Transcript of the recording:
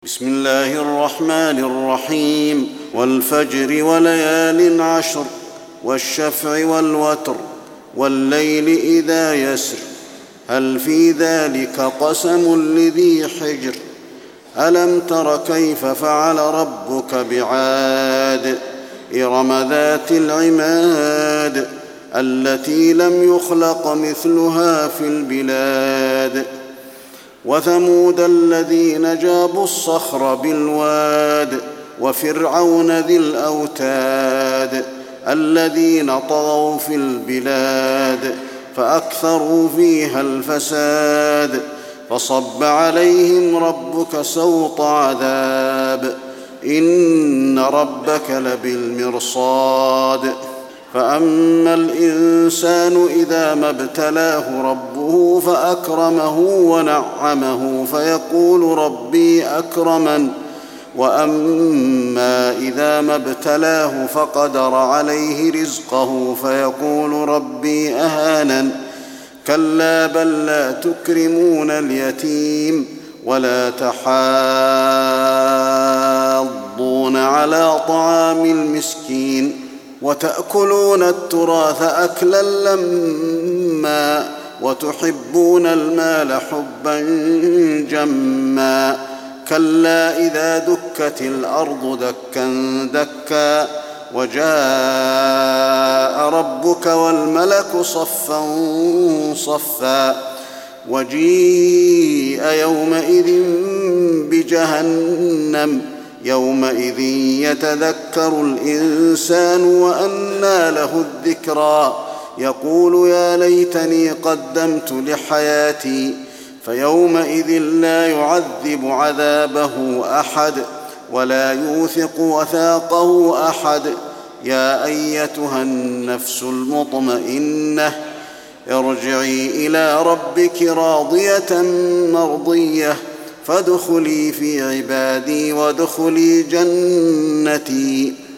بسم الله الرحمن الرحيم والفجر وليال عشر والشفع والوتر والليل إذا يسر هل في ذلك قسم لذي حجر ألم تر كيف فعل ربك بعاد إرم ذات العماد التي لم يخلق مثلها في البلاد وثمود الذين جابوا الصخر بالواد وفرعون ذي الأوتاد الذين طغوا في البلاد فأكثروا فيها الفساد فصب عليهم ربك سوط عذاب إن ربك لبالمرصاد فأما الإنسان إذا ما ابتلاه ربه فأكرمه ونعمه فيقول ربي أكرمن وأما إذا ما ابتلاه فقدر عليه رزقه فيقول ربي أهانن كلا بل لا تكرمون اليتيم ولا تحاضون على طعام المسكين وتأكلون التراث أكلا لما وتحبون المال حبا جما كلا إذا دكت الأرض دكا دكا وجاء ربك والملك صفا صفا وجيء يومئذ بجهنم يومئذ يتذكر الإنسان وأنى له الذكرى يقول يا ليتني قدمت لحياتي فيومئذ لا يعذب عذابه أحد ولا يوثق وثاقه أحد يا أيتها النفس المطمئنة ارجعي إلى ربك راضية مرضية فادخلي في عبادي وادخلي جنتي.